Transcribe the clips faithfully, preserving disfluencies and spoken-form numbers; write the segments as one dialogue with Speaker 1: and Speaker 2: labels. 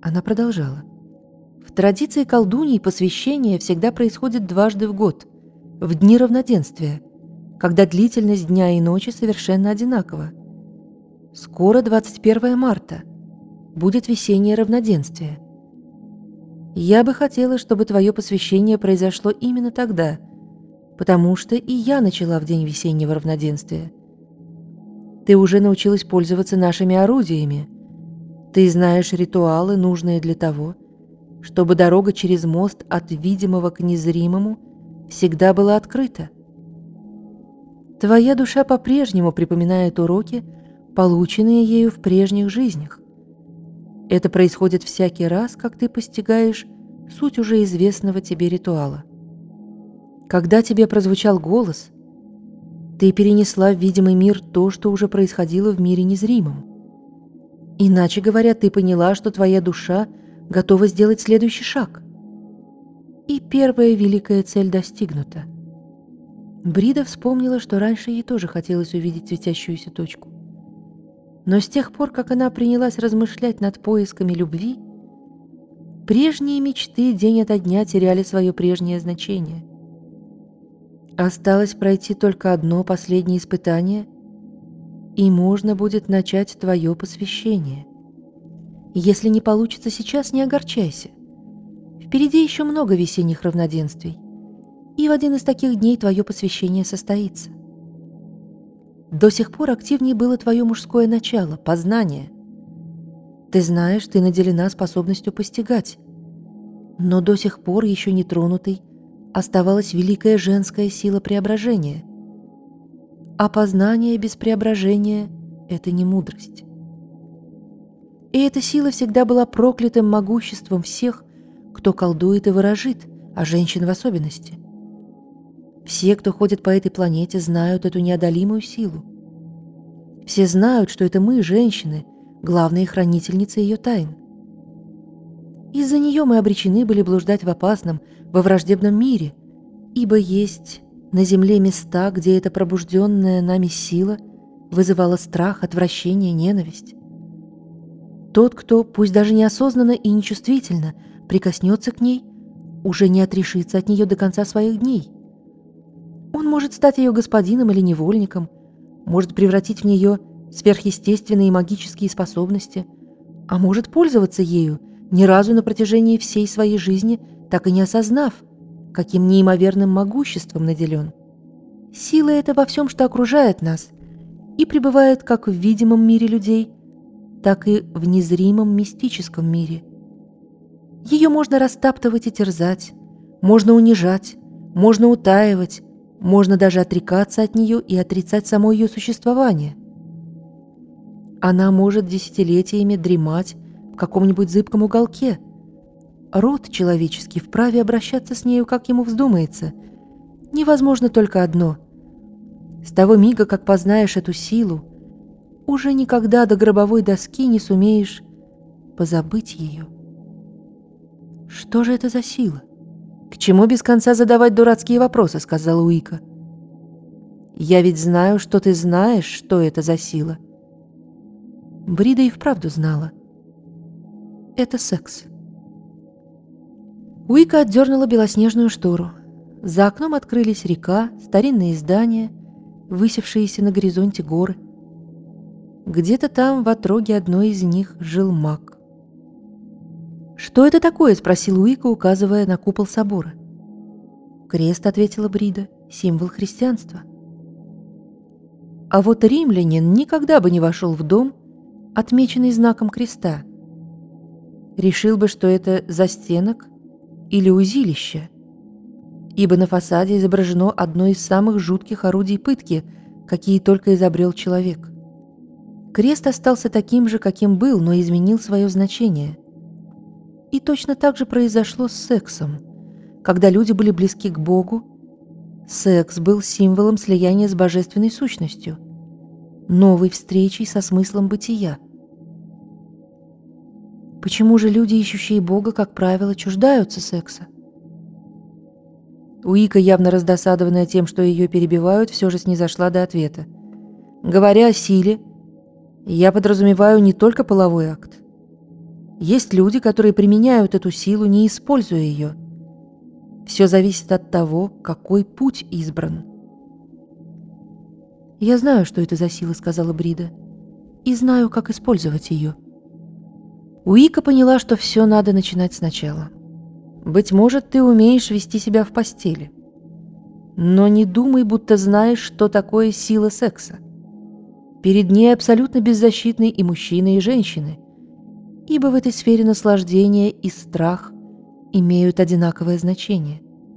Speaker 1: Она продолжала. В традиции колдуньи посвящение всегда происходит дважды в год, в дни равноденствия, когда длительность дня и ночи совершенно одинакова. Скоро двадцать первое марта. Будет весеннее равноденствие. Я бы хотела, чтобы твое посвящение произошло именно тогда, потому что и я начала в день весеннего равноденствия. Ты уже научилась пользоваться нашими орудиями. Ты знаешь ритуалы, нужные для того, чтобы дорога через мост от видимого к незримому всегда была открыта. Твоя душа по-прежнему припоминает уроки, полученные ею в прежних жизнях. Это происходит всякий раз, как ты постигаешь суть уже известного тебе ритуала. Когда тебе прозвучал голос, ты перенесла в видимый мир то, что уже происходило в мире незримом. Иначе говоря, ты поняла, что твоя душа готова сделать следующий шаг. И первая великая цель достигнута. Брида вспомнила, что раньше ей тоже хотелось увидеть светящуюся точку. Но с тех пор, как она принялась размышлять над поисками любви, прежние мечты день ото дня теряли свое прежнее значение. Осталось пройти только одно последнее испытание, и можно будет начать твое посвящение. Если не получится сейчас, не огорчайся. Впереди еще много весенних равноденствий, и в один из таких дней твое посвящение состоится. До сих пор активнее было твое мужское начало, познание. Ты знаешь, ты наделена способностью постигать, но до сих пор еще не тронутой оставалась великая женская сила преображения. А познание без преображения — это не мудрость. И эта сила всегда была проклятым могуществом всех, кто колдует и ворожит, а женщин в особенности. Все, кто ходит по этой планете, знают эту неодолимую силу. Все знают, что это мы, женщины, главные хранительницы ее тайн. Из-за нее мы обречены были блуждать в опасном, во враждебном мире, ибо есть на земле места, где эта пробужденная нами сила вызывала страх, отвращение, ненависть. Тот, кто, пусть даже неосознанно и нечувствительно, прикоснется к ней, уже не отрешится от нее до конца своих дней. Он может стать ее господином или невольником, может превратить в нее сверхъестественные магические способности, а может пользоваться ею, ни разу на протяжении всей своей жизни так и не осознав, каким неимоверным могуществом наделен. Сила эта во всем, что окружает нас, и пребывает как в видимом мире людей, так и в незримом мистическом мире. Ее можно растаптывать и терзать, можно унижать, можно утаивать, можно даже отрекаться от нее и отрицать само ее существование. Она может десятилетиями дремать в каком-нибудь зыбком уголке. Род человеческий вправе обращаться с нею, как ему вздумается. Невозможно только одно. С того мига, как познаешь эту силу, уже никогда до гробовой доски не сумеешь позабыть ее. «Что же это за сила? К чему без конца задавать дурацкие вопросы?» — сказала Уика. «Я ведь знаю, что ты знаешь, что это за сила». Брида и вправду знала. Это секс. Уика отдернула белоснежную штору. За окном открылись река, старинные здания, высевшиеся на горизонте горы. Где-то там, в отроге одной из них, жил маг. «Что это такое?» — спросил Уика, указывая на купол собора. «Крест», — ответила Брида, — «символ христианства». А вот римлянин никогда бы не вошел в дом, отмеченный знаком креста. Решил бы, что это застенок или узилище, ибо на фасаде изображено одно из самых жутких орудий пытки, какие только изобрел человек. Крест остался таким же, каким был, но изменил свое значение. И точно так же произошло с сексом. Когда люди были близки к Богу, секс был символом слияния с божественной сущностью, новой встречей со смыслом бытия. Почему же люди, ищущие Бога, как правило, чуждаются секса? Уика, явно раздосадованная тем, что ее перебивают, все же снизошла до ответа. Говоря о силе, я подразумеваю не только половой акт. Есть люди, которые применяют эту силу, не используя ее. Все зависит от того, какой путь избран. «Я знаю, что это за сила», — сказала Брида, — «и знаю, как использовать ее». Уика поняла, что все надо начинать сначала. «Быть может, ты умеешь вести себя в постели. Но не думай, будто знаешь, что такое сила секса. Перед ней абсолютно беззащитны и мужчины, и женщины, ибо в этой сфере наслаждение и страх имеют одинаковое значение».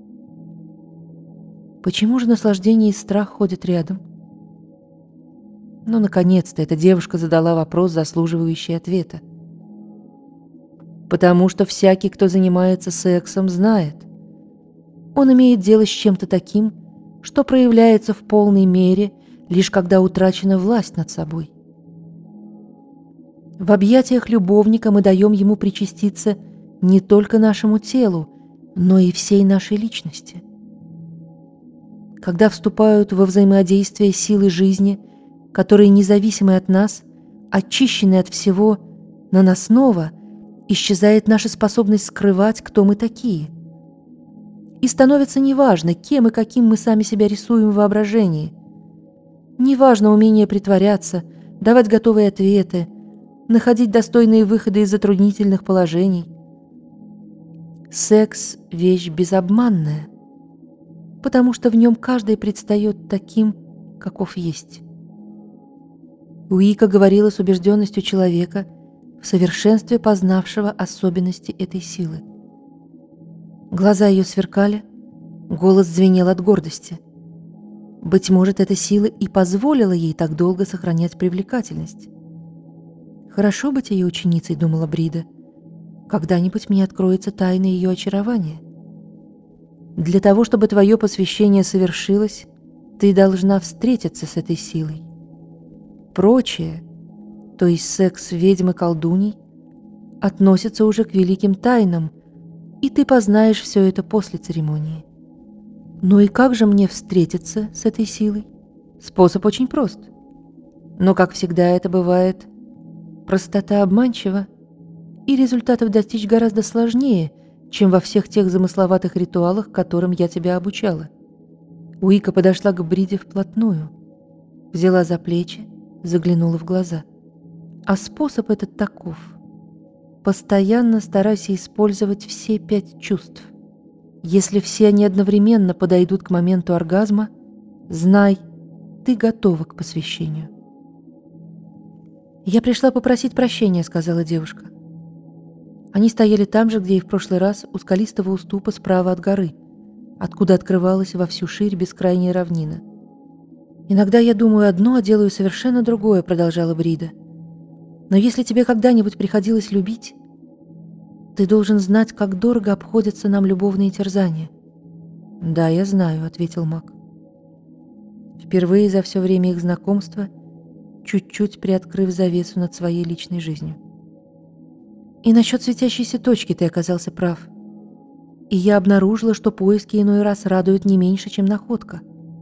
Speaker 1: Почему же наслаждение и страх ходят рядом? Но, наконец-то, эта девушка задала вопрос, заслуживающий ответа. Потому что всякий, кто занимается сексом, знает. Он имеет дело с чем-то таким, что проявляется в полной мере, лишь когда утрачена власть над собой. В объятиях любовника мы даем ему причаститься не только нашему телу, но и всей нашей личности. Когда вступают во взаимодействие силы жизни, которые независимы от нас, очищены от всего наносного, исчезает наша способность скрывать, кто мы такие. И становится неважно, кем и каким мы сами себя рисуем в воображении. Неважно умение притворяться, давать готовые ответы, находить достойные выходы из затруднительных положений. Секс – вещь безобманная, потому что в нем каждый предстает таким, каков есть. Уика говорила с убежденностью человека, в совершенстве познавшего особенности этой силы. Глаза ее сверкали, голос звенел от гордости. Быть может, эта сила и позволила ей так долго сохранять привлекательность. «Хорошо быть ее ученицей», — думала Брида. «Когда-нибудь мне откроется тайна ее очарования. Для того, чтобы твое посвящение совершилось, ты должна встретиться с этой силой. Прочее, то есть секс ведьмы-колдуней, относится уже к великим тайнам, и ты познаешь все это после церемонии. Ну и как же мне встретиться с этой силой? Способ очень прост. Но, как всегда это бывает, простота обманчива, и результатов достичь гораздо сложнее, чем во всех тех замысловатых ритуалах, которым я тебя обучала». Уика подошла к Бриде вплотную, взяла за плечи, заглянула в глаза. А способ этот таков. Постоянно старайся использовать все пять чувств. Если все они одновременно подойдут к моменту оргазма, знай, ты готова к посвящению. «Я пришла попросить прощения», — сказала девушка. Они стояли там же, где и в прошлый раз, у скалистого уступа справа от горы, откуда открывалась во всю ширь бескрайняя равнина. «Иногда я думаю одно, а делаю совершенно другое», — продолжала Брида. «Но если тебе когда-нибудь приходилось любить, ты должен знать, как дорого обходятся нам любовные терзания». «Да, я знаю», — ответил маг. Впервые за все время их знакомства, чуть-чуть приоткрыв завесу над своей личной жизнью. «И насчет светящейся точки ты оказался прав. И я обнаружила, что поиски иной раз радуют не меньше, чем находка.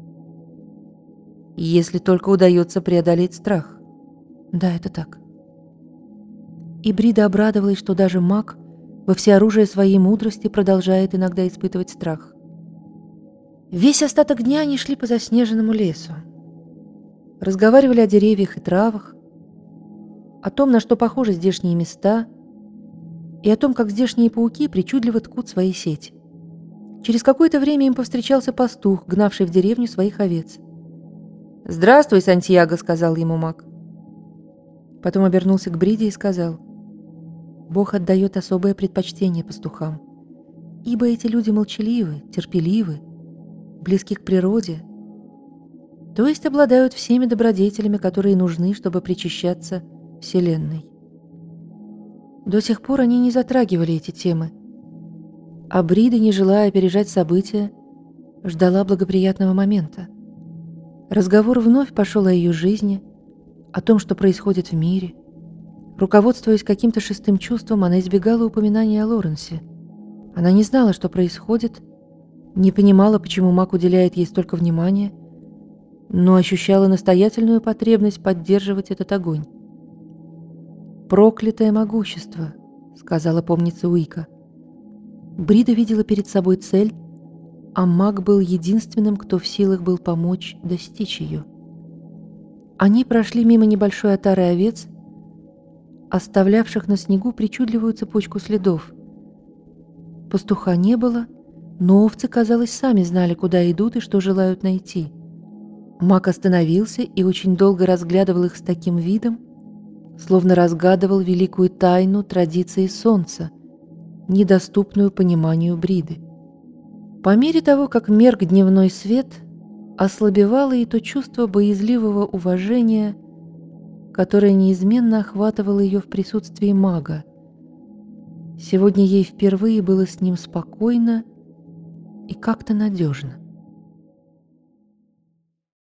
Speaker 1: Если только удается преодолеть страх». «Да, это так». И Брида обрадовалась, что даже маг во всеоружие своей мудрости продолжает иногда испытывать страх. Весь остаток дня они шли по заснеженному лесу. Разговаривали о деревьях и травах, о том, на что похожи здешние места, и о том, как здешние пауки причудливо ткут свои сети. Через какое-то время им повстречался пастух, гнавший в деревню своих овец. «Здравствуй, Сантьяго», — сказал ему маг. Потом обернулся к Бриде и сказал: «Бог отдает особое предпочтение пастухам, ибо эти люди молчаливы, терпеливы, близки к природе, то есть обладают всеми добродетелями, которые нужны, чтобы причащаться Вселенной». До сих пор они не затрагивали эти темы, а Брида, не желая опережать события, ждала благоприятного момента. Разговор вновь пошел о ее жизни, о том, что происходит в мире. Руководствуясь каким-то шестым чувством, она избегала упоминания о Лоренсе. Она не знала, что происходит, не понимала, почему маг уделяет ей столько внимания, но ощущала настоятельную потребность поддерживать этот огонь. Проклятое могущество, — сказала помница Уика. Брида видела перед собой цель, а маг был единственным, кто в силах был помочь достичь ее. Они прошли мимо небольшой отары овец, оставлявших на снегу причудливую цепочку следов. Пастуха не было, но овцы, казалось, сами знали, куда идут и что желают найти. Маг остановился и очень долго разглядывал их с таким видом, словно разгадывал великую тайну традиции солнца, недоступную пониманию Бриды. По мере того, как мерк дневной свет, ослабевало и то чувство боязливого уважения, которое неизменно охватывало ее в присутствии мага. Сегодня ей впервые было с ним спокойно и как-то надежно.